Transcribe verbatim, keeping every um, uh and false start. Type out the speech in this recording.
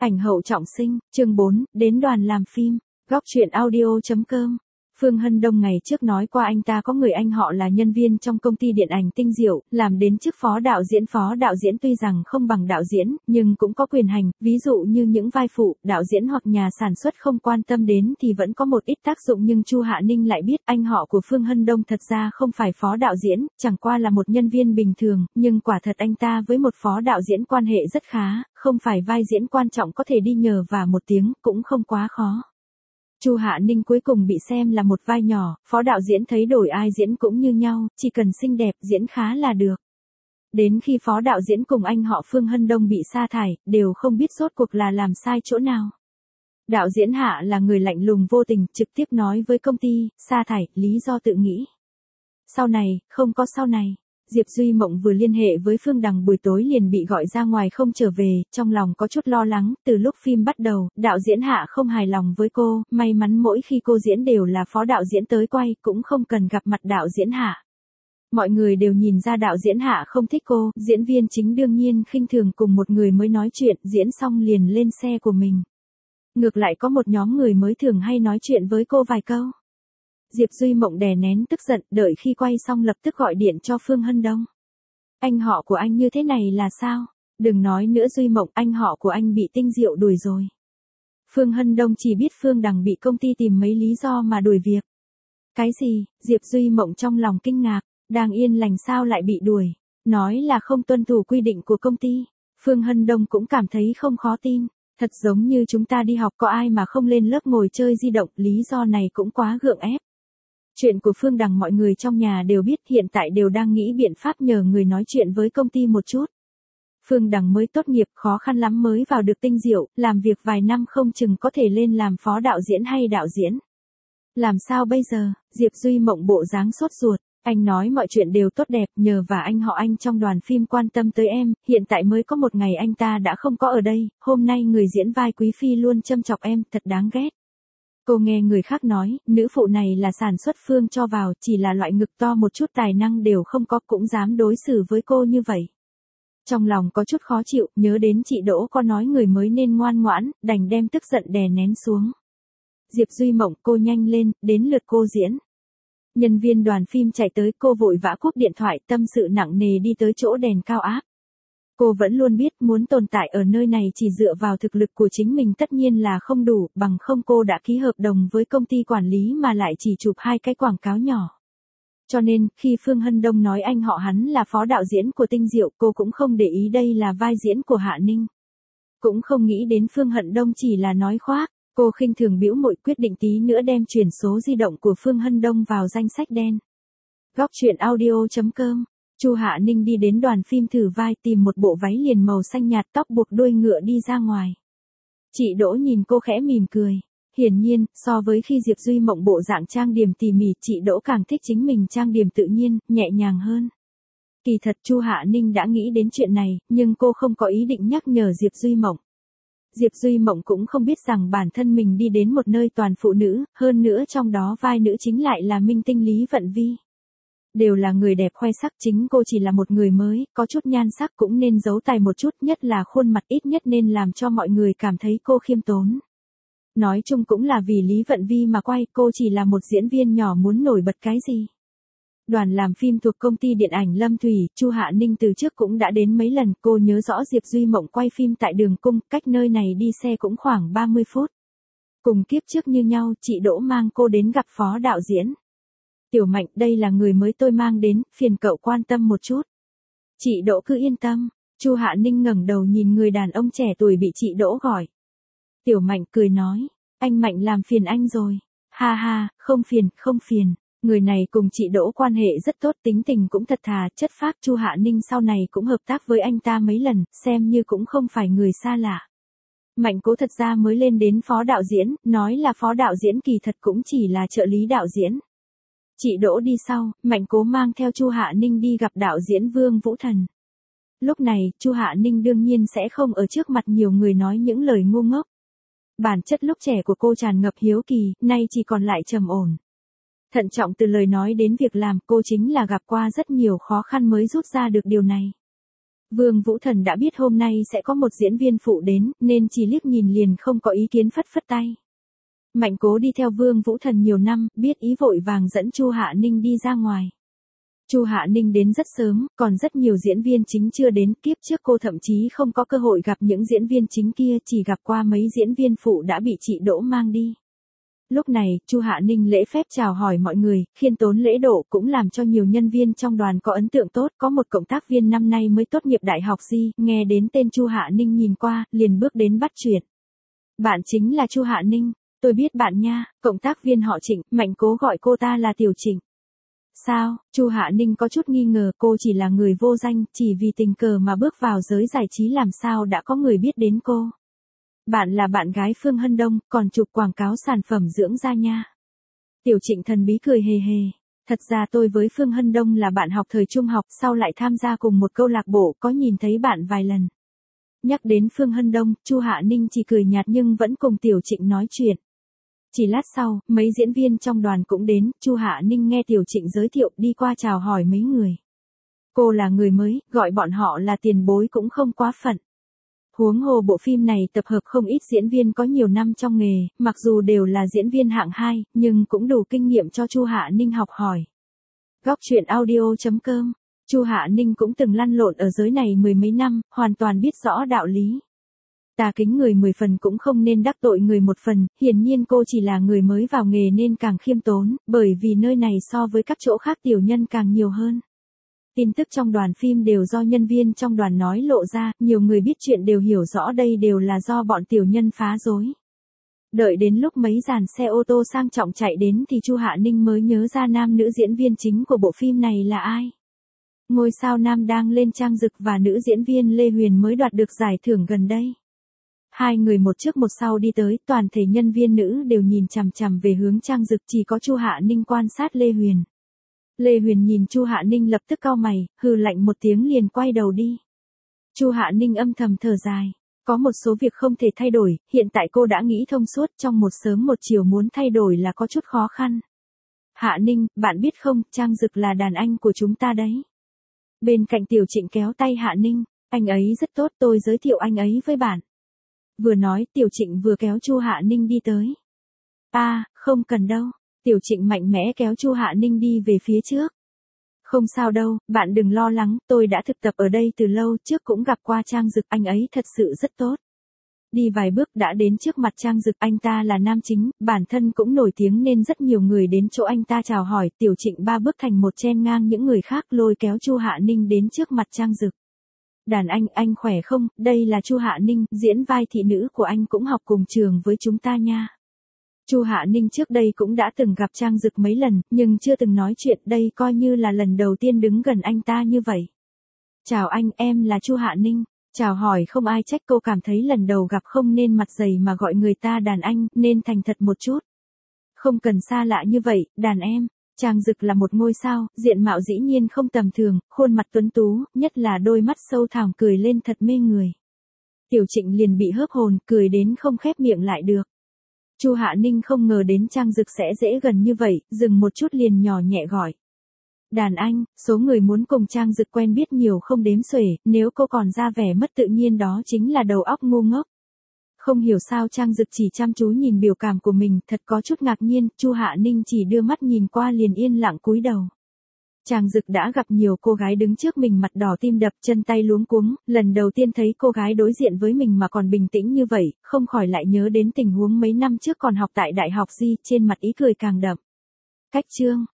Ảnh hậu trọng sinh, chương bốn, đến đoàn làm phim, góc truyện audio.com. Phương Hân Đông ngày trước nói qua anh ta có người anh họ là nhân viên trong công ty điện ảnh Tinh Diệu, làm đến chức phó đạo diễn. Phó đạo diễn tuy rằng không bằng đạo diễn, nhưng cũng có quyền hành, ví dụ như những vai phụ, đạo diễn hoặc nhà sản xuất không quan tâm đến thì vẫn có một ít tác dụng. Nhưng Chu Hạ Ninh lại biết anh họ của Phương Hân Đông thật ra không phải phó đạo diễn, chẳng qua là một nhân viên bình thường, nhưng quả thật anh ta với một phó đạo diễn quan hệ rất khá, không phải vai diễn quan trọng có thể đi nhờ và một tiếng, cũng không quá khó. Chu Hạ Ninh cuối cùng bị xem là một vai nhỏ, phó đạo diễn thấy đổi ai diễn cũng như nhau, chỉ cần xinh đẹp, diễn khá là được. Đến khi phó đạo diễn cùng anh họ Phương Hân Đông bị sa thải, đều không biết rốt cuộc là làm sai chỗ nào. Đạo diễn Hạ là người lạnh lùng vô tình, trực tiếp nói với công ty, sa thải, lý do tự nghĩ. Sau này, không có sau này. Diệp Duy Mộng vừa liên hệ với Phương Đằng buổi tối liền bị gọi ra ngoài không trở về, trong lòng có chút lo lắng. Từ lúc phim bắt đầu, đạo diễn Hạ không hài lòng với cô, may mắn mỗi khi cô diễn đều là phó đạo diễn tới quay, cũng không cần gặp mặt đạo diễn Hạ. Mọi người đều nhìn ra đạo diễn Hạ không thích cô, diễn viên chính đương nhiên khinh thường cùng một người mới nói chuyện, diễn xong liền lên xe của mình. Ngược lại có một nhóm người mới thường hay nói chuyện với cô vài câu. Diệp Duy Mộng đè nén tức giận, đợi khi quay xong lập tức gọi điện cho Phương Hân Đông. Anh họ của anh như thế này là sao? Đừng nói nữa Duy Mộng, anh họ của anh bị Tinh Diệu đuổi rồi. Phương Hân Đông chỉ biết Phương Đằng bị công ty tìm mấy lý do mà đuổi việc. Cái gì? Diệp Duy Mộng trong lòng kinh ngạc, đang yên lành sao lại bị đuổi? Nói là không tuân thủ quy định của công ty. Phương Hân Đông cũng cảm thấy không khó tin. Thật giống như chúng ta đi học có ai mà không lên lớp ngồi chơi di động, lý do này cũng quá gượng ép. Chuyện của Phương Đằng mọi người trong nhà đều biết, hiện tại đều đang nghĩ biện pháp nhờ người nói chuyện với công ty một chút. Phương Đằng mới tốt nghiệp, khó khăn lắm mới vào được Tinh Diệu, làm việc vài năm không chừng có thể lên làm phó đạo diễn hay đạo diễn. Làm sao bây giờ? Diệp Duy Mộng bộ dáng sốt ruột. Anh nói mọi chuyện đều tốt đẹp, nhờ và anh họ anh trong đoàn phim quan tâm tới em, hiện tại mới có một ngày anh ta đã không có ở đây, hôm nay người diễn vai Quý Phi luôn châm chọc em, thật đáng ghét. Cô nghe người khác nói, nữ phụ này là sản xuất Phương cho vào, chỉ là loại ngực to một chút tài năng đều không có, cũng dám đối xử với cô như vậy. Trong lòng có chút khó chịu, nhớ đến chị Đỗ có nói người mới nên ngoan ngoãn, đành đem tức giận đè nén xuống. Diệp Duy Mộng, cô nhanh lên, đến lượt cô diễn. Nhân viên đoàn phim chạy tới, cô vội vã cúp điện thoại, tâm sự nặng nề đi tới chỗ đèn cao áp. Cô vẫn luôn biết muốn tồn tại ở nơi này chỉ dựa vào thực lực của chính mình tất nhiên là không đủ, bằng không cô đã ký hợp đồng với công ty quản lý mà lại chỉ chụp hai cái quảng cáo nhỏ. Cho nên, khi Phương Hân Đông nói anh họ hắn là phó đạo diễn của Tinh Diệu, cô cũng không để ý đây là vai diễn của Hạ Ninh. Cũng không nghĩ đến Phương Hân Đông chỉ là nói khoác, cô khinh thường bĩu môi, quyết định tí nữa đem chuyển số di động của Phương Hân Đông vào danh sách đen. Góc truyện audio.com. Chu Hạ Ninh đi đến đoàn phim thử vai, tìm một bộ váy liền màu xanh nhạt, tóc buộc đuôi ngựa đi ra ngoài. Chị Đỗ nhìn cô khẽ mỉm cười. Hiển nhiên, so với khi Diệp Duy Mộng bộ dạng trang điểm tỉ mỉ, chị Đỗ càng thích chính mình trang điểm tự nhiên, nhẹ nhàng hơn. Kỳ thật Chu Hạ Ninh đã nghĩ đến chuyện này, nhưng cô không có ý định nhắc nhở Diệp Duy Mộng. Diệp Duy Mộng cũng không biết rằng bản thân mình đi đến một nơi toàn phụ nữ, hơn nữa trong đó vai nữ chính lại là minh tinh Lý Vận Vi. Đều là người đẹp khoe sắc, chính cô chỉ là một người mới, có chút nhan sắc cũng nên giấu tài một chút, nhất là khuôn mặt ít nhất nên làm cho mọi người cảm thấy cô khiêm tốn. Nói chung cũng là vì Lý Vận Vi mà quay, cô chỉ là một diễn viên nhỏ muốn nổi bật cái gì. Đoàn làm phim thuộc công ty điện ảnh Lâm Thủy, Chu Hạ Ninh từ trước cũng đã đến mấy lần, cô nhớ rõ Diệp Duy Mộng quay phim tại Đường Cung, cách nơi này đi xe cũng khoảng ba mươi phút. Cùng kiếp trước như nhau, chị Đỗ mang cô đến gặp phó đạo diễn. Tiểu Mạnh, đây là người mới tôi mang đến, phiền cậu quan tâm một chút. Chị Đỗ cứ yên tâm. Chu Hạ Ninh ngẩng đầu nhìn người đàn ông trẻ tuổi bị chị Đỗ gọi. Tiểu Mạnh cười nói, anh Mạnh làm phiền anh rồi. Ha ha, không phiền, không phiền. Người này cùng chị Đỗ quan hệ rất tốt, tính tình cũng thật thà, chất phác. Chu Hạ Ninh sau này cũng hợp tác với anh ta mấy lần, xem như cũng không phải người xa lạ. Mạnh Cố thật ra mới lên đến phó đạo diễn, nói là phó đạo diễn kỳ thật cũng chỉ là trợ lý đạo diễn. Chị Đỗ đi sau, Mạnh Cố mang theo Chu Hạ Ninh đi gặp đạo diễn Vương Vũ Thần. Lúc này, Chu Hạ Ninh đương nhiên sẽ không ở trước mặt nhiều người nói những lời ngu ngốc. Bản chất lúc trẻ của cô tràn ngập hiếu kỳ, nay chỉ còn lại trầm ổn. Thận trọng từ lời nói đến việc làm, cô chính là gặp qua rất nhiều khó khăn mới rút ra được điều này. Vương Vũ Thần đã biết hôm nay sẽ có một diễn viên phụ đến, nên chỉ liếc nhìn liền không có ý kiến phất phất tay. Mạnh Cố đi theo Vương Vũ Thần nhiều năm, biết ý vội vàng dẫn Chu Hạ Ninh đi ra ngoài. Chu Hạ Ninh đến rất sớm, còn rất nhiều diễn viên chính chưa đến, kiếp trước cô thậm chí không có cơ hội gặp những diễn viên chính kia, chỉ gặp qua mấy diễn viên phụ đã bị chị Đỗ mang đi. Lúc này, Chu Hạ Ninh lễ phép chào hỏi mọi người, khiêm tốn lễ độ cũng làm cho nhiều nhân viên trong đoàn có ấn tượng tốt, có một cộng tác viên năm nay mới tốt nghiệp đại học Di, nghe đến tên Chu Hạ Ninh nhìn qua, liền bước đến bắt chuyện. Bạn chính là Chu Hạ Ninh, tôi biết bạn nha, cộng tác viên họ Trịnh, Mạnh Cố gọi cô ta là Tiểu Trịnh. Sao, Chu Hạ Ninh có chút nghi ngờ, cô chỉ là người vô danh, chỉ vì tình cờ mà bước vào giới giải trí làm sao đã có người biết đến cô. Bạn là bạn gái Phương Hân Đông, còn chụp quảng cáo sản phẩm dưỡng da nha. Tiểu Trịnh thần bí cười hề hề. Thật ra tôi với Phương Hân Đông là bạn học thời trung học, sau lại tham gia cùng một câu lạc bộ, có nhìn thấy bạn vài lần. Nhắc đến Phương Hân Đông, Chu Hạ Ninh chỉ cười nhạt nhưng vẫn cùng Tiểu Trịnh nói chuyện. Chỉ lát sau, mấy diễn viên trong đoàn cũng đến, Chu Hạ Ninh nghe Tiểu Trịnh giới thiệu, đi qua chào hỏi mấy người. Cô là người mới, gọi bọn họ là tiền bối cũng không quá phận. Huống hồ bộ phim này tập hợp không ít diễn viên có nhiều năm trong nghề, mặc dù đều là diễn viên hạng hai, nhưng cũng đủ kinh nghiệm cho Chu Hạ Ninh học hỏi. Góc truyện audio chấm com. Chu Hạ Ninh cũng từng lăn lộn ở giới này mười mấy năm, hoàn toàn biết rõ đạo lý. Tà kính người mười phần cũng không nên đắc tội người một phần, hiển nhiên cô chỉ là người mới vào nghề nên càng khiêm tốn, bởi vì nơi này so với các chỗ khác tiểu nhân càng nhiều hơn. Tin tức trong đoàn phim đều do nhân viên trong đoàn nói lộ ra, nhiều người biết chuyện đều hiểu rõ đây đều là do bọn tiểu nhân phá rối. Đợi đến lúc mấy dàn xe ô tô sang trọng chạy đến thì Chu Hạ Ninh mới nhớ ra nam nữ diễn viên chính của bộ phim này là ai. Ngôi sao nam đang lên Trang Dực và nữ diễn viên Lê Huyền mới đoạt được giải thưởng gần đây. Hai người một trước một sau đi tới, toàn thể nhân viên nữ đều nhìn chằm chằm về hướng Trang Dực, chỉ có Chu Hạ Ninh quan sát Lê Huyền. Lê Huyền nhìn Chu Hạ Ninh lập tức cau mày, hừ lạnh một tiếng liền quay đầu đi. Chu Hạ Ninh âm thầm thở dài, có một số việc không thể thay đổi, hiện tại cô đã nghĩ thông suốt, trong một sớm một chiều muốn thay đổi là có chút khó khăn. Hạ Ninh, bạn biết không, Trang Dực là đàn anh của chúng ta đấy. Bên cạnh Tiểu Trịnh kéo tay Hạ Ninh, anh ấy rất tốt, tôi giới thiệu anh ấy với bạn. Vừa nói, Tiểu Trịnh vừa kéo Chu Hạ Ninh đi tới. À, không cần đâu. Tiểu Trịnh mạnh mẽ kéo Chu Hạ Ninh đi về phía trước. Không sao đâu, bạn đừng lo lắng, tôi đã thực tập ở đây từ lâu, trước cũng gặp qua Trang Dực, anh ấy thật sự rất tốt. Đi vài bước đã đến trước mặt Trang Dực, anh ta là nam chính, bản thân cũng nổi tiếng nên rất nhiều người đến chỗ anh ta chào hỏi, Tiểu Trịnh ba bước thành một chen ngang những người khác lôi kéo Chu Hạ Ninh đến trước mặt Trang Dực. Đàn anh, anh khỏe không, đây là Chu Hạ Ninh, diễn vai thị nữ của anh cũng học cùng trường với chúng ta nha. Chu Hạ Ninh trước đây cũng đã từng gặp Trang Dực mấy lần, nhưng chưa từng nói chuyện, đây coi như là lần đầu tiên đứng gần anh ta như vậy. Chào anh, em là Chu Hạ Ninh. Chào hỏi không ai trách, cô cảm thấy lần đầu gặp không nên mặt dày mà gọi người ta đàn anh, nên thành thật một chút. Không cần xa lạ như vậy, đàn em. Trang Dực là một ngôi sao, diện mạo dĩ nhiên không tầm thường, khuôn mặt tuấn tú, nhất là đôi mắt sâu thẳm cười lên thật mê người. Tiểu Trịnh liền bị hớp hồn, cười đến không khép miệng lại được. Chu Hạ Ninh không ngờ đến Trang Dực sẽ dễ gần như vậy, dừng một chút liền nhỏ nhẹ gọi. Đàn anh, số người muốn cùng Trang Dực quen biết nhiều không đếm xuể, nếu cô còn ra vẻ mất tự nhiên đó chính là đầu óc ngu ngốc. Không hiểu sao Trang Dực chỉ chăm chú nhìn biểu cảm của mình, thật có chút ngạc nhiên, Chu Hạ Ninh chỉ đưa mắt nhìn qua liền yên lặng cúi đầu. Trang Dực đã gặp nhiều cô gái đứng trước mình mặt đỏ tim đập, chân tay luống cuống, lần đầu tiên thấy cô gái đối diện với mình mà còn bình tĩnh như vậy, không khỏi lại nhớ đến tình huống mấy năm trước còn học tại đại học Di, trên mặt ý cười càng đậm. Cách chương